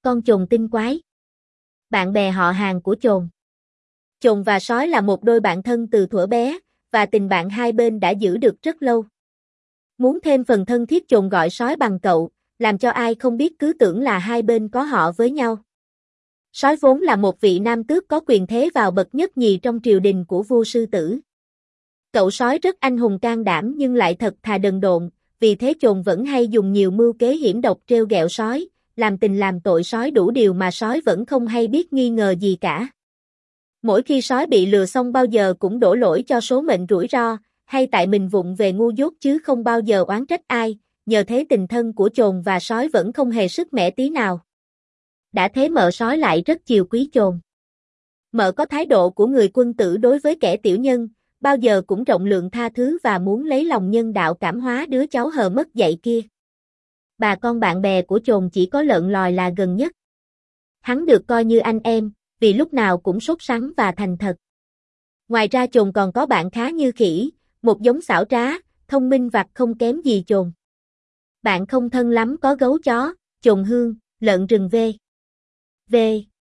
Con chồn tinh quái. Bạn bè họ hàng của chồn. Chồn và sói là một đôi bạn thân từ thuở bé, và tình bạn hai bên đã giữ được rất lâu. Muốn thêm phần thân thiết, chồn gọi sói bằng cậu, làm cho ai không biết cứ tưởng là hai bên có họ với nhau. Sói vốn là một vị nam tước có quyền thế vào bậc nhất nhì trong triều đình của vua Sư Tử. Cậu sói rất anh hùng can đảm nhưng lại thật thà đần độn, vì thế chồn vẫn hay dùng nhiều mưu kế hiểm độc trêu ghẹo sói, làm tình làm tội sói đủ điều mà sói vẫn không hay biết nghi ngờ gì cả. Mỗi khi sói bị lừa xong bao giờ cũng đổ lỗi cho số mệnh rủi ro, hay tại mình vụng về ngu dốt chứ không bao giờ oán trách ai, nhờ thế tình thân của chồn và sói vẫn không hề sứt mẻ tí nào. Đã thế mợ sói lại rất chiều quý chồn. Mợ có thái độ của người quân tử đối với kẻ tiểu nhân, bao giờ cũng rộng lượng tha thứ và muốn lấy lòng nhân đạo cảm hóa đứa cháu hờ mất dạy kia. Bà con bạn bè của chồn chỉ có lợn lòi là gần nhất. Hắn được coi như anh em, vì lúc nào cũng sốt sắng và thành thật. Ngoài ra chồn còn có bạn khá như khỉ, một giống xảo trá, thông minh vặt không kém gì chồn. Bạn không thân lắm có gấu chó, chồn hương, lợn rừng v.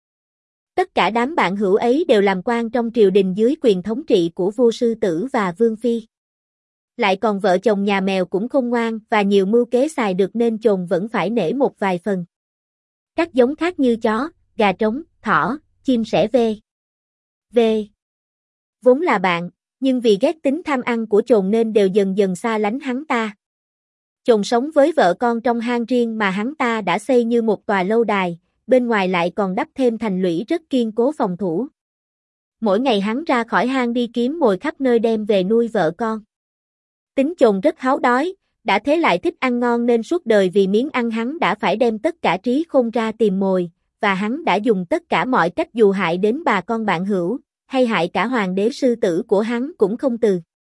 Tất cả đám bạn hữu ấy đều làm quan trong triều đình dưới quyền thống trị của vua Sư Tử và Vương Phi. Lại còn vợ chồng nhà mèo cũng khôn ngoan và nhiều mưu kế xài được nên chồn vẫn phải nể một vài phần. Các giống khác như chó, gà trống, thỏ, chim sẻ v. Vốn là bạn, nhưng vì ghét tính tham ăn của chồn nên đều dần dần xa lánh hắn ta. Chồn sống với vợ con trong hang riêng mà hắn ta đã xây như một tòa lâu đài, bên ngoài lại còn đắp thêm thành lũy rất kiên cố phòng thủ. Mỗi ngày hắn ra khỏi hang đi kiếm mồi khắp nơi đem về nuôi vợ con. Tính chồn rất háu đói, đã thế lại thích ăn ngon nên suốt đời vì miếng ăn hắn đã phải đem tất cả trí khôn ra tìm mồi, và hắn đã dùng tất cả mọi cách dù hại đến bà con bạn hữu, hay hại cả hoàng đế Sư Tử của hắn cũng không từ.